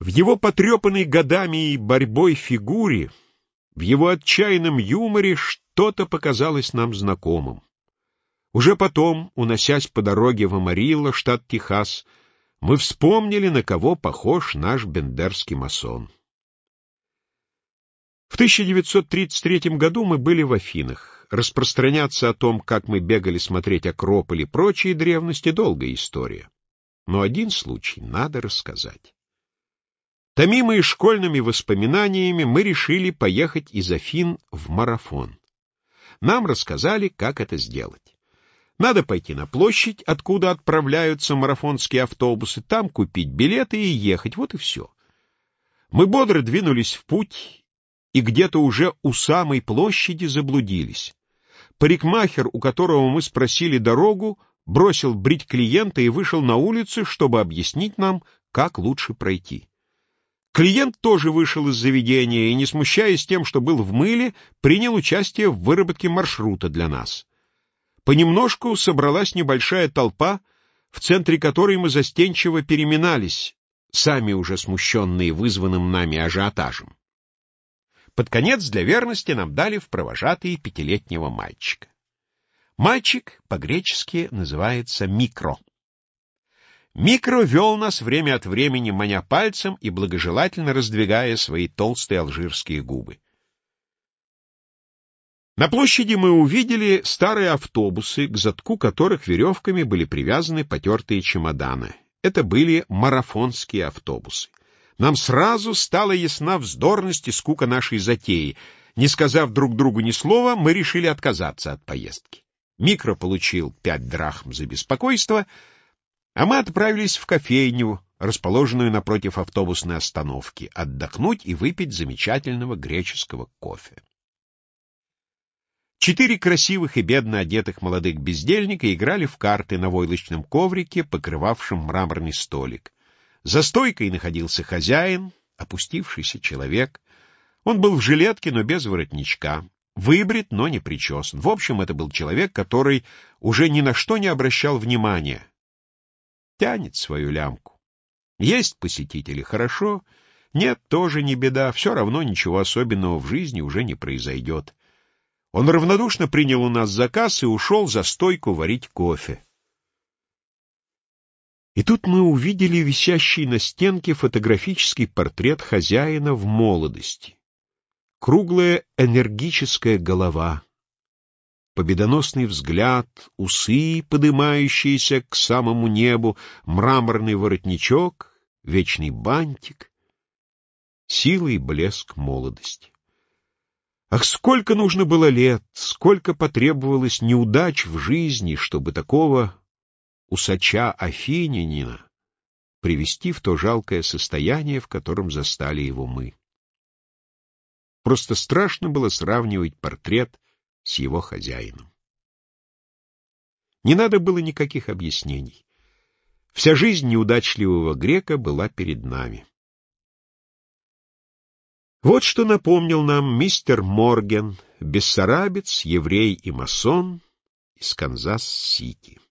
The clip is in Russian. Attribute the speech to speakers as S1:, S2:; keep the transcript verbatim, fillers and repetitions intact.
S1: В его потрепанной годами и борьбой фигуре, в его отчаянном юморе что-то показалось нам знакомым. Уже потом, уносясь по дороге в Амарилло, штат Техас, мы вспомнили, на кого похож наш бендерский масон. В тысяча девятьсот тридцать третьем году мы были в Афинах. Распространяться о том, как мы бегали смотреть Акрополь и прочие древности, долгая история. Но один случай надо рассказать. Томимые школьными воспоминаниями, мы решили поехать из Афин в Марафон. Нам рассказали, как это сделать. Надо пойти на площадь, откуда отправляются марафонские автобусы, там купить билеты и ехать, вот и все. Мы бодро двинулись в путь, и где-то уже у самой площади заблудились. Парикмахер, у которого мы спросили дорогу, бросил брить клиента и вышел на улицу, чтобы объяснить нам, как лучше пройти. Клиент тоже вышел из заведения и, не смущаясь тем, что был в мыле, принял участие в выработке маршрута для нас. Понемножку собралась небольшая толпа, в центре которой мы застенчиво переминались, сами уже смущенные вызванным нами ажиотажем. Под конец для верности нам дали в провожатые пятилетнего мальчика. Мальчик по-гречески называется Микро. Микро вел нас время от времени, маня пальцем и благожелательно раздвигая свои толстые алжирские губы. На площади мы увидели старые автобусы, к задку которых веревками были привязаны потертые чемоданы. Это были марафонские автобусы. Нам сразу стала ясна вздорность и скука нашей затеи. Не сказав друг другу ни слова, мы решили отказаться от поездки. Микро получил пять драхм за беспокойство, а мы отправились в кофейню, расположенную напротив автобусной остановки, отдохнуть и выпить замечательного греческого кофе. Четыре красивых и бедно одетых молодых бездельника играли в карты на войлочном коврике, покрывавшем мраморный столик. За стойкой находился хозяин, опустившийся человек. Он был в жилетке, но без воротничка, выбрит, но не причесан. В общем, это был человек, который уже ни на что не обращал внимания. Тянет свою лямку. Есть посетители — хорошо, нет — тоже не беда, все равно ничего особенного в жизни уже не произойдет. Он равнодушно принял у нас заказ и ушел за стойку варить кофе. И тут мы увидели висящий на стенке фотографический портрет хозяина в молодости. Круглая энергическая голова, победоносный взгляд, усы, подымающиеся к самому небу, мраморный воротничок, вечный бантик, сила и блеск молодости. Ах, сколько нужно было лет, сколько потребовалось неудач в жизни, чтобы такого усача-афинянина привести в то жалкое состояние, в котором застали его мы. Просто страшно было сравнивать портрет с его хозяином. Не надо было никаких объяснений. Вся жизнь неудачливого грека была перед нами. Вот что напомнил нам мистер Морген, бессарабец, еврей и масон из Канзас-Сити.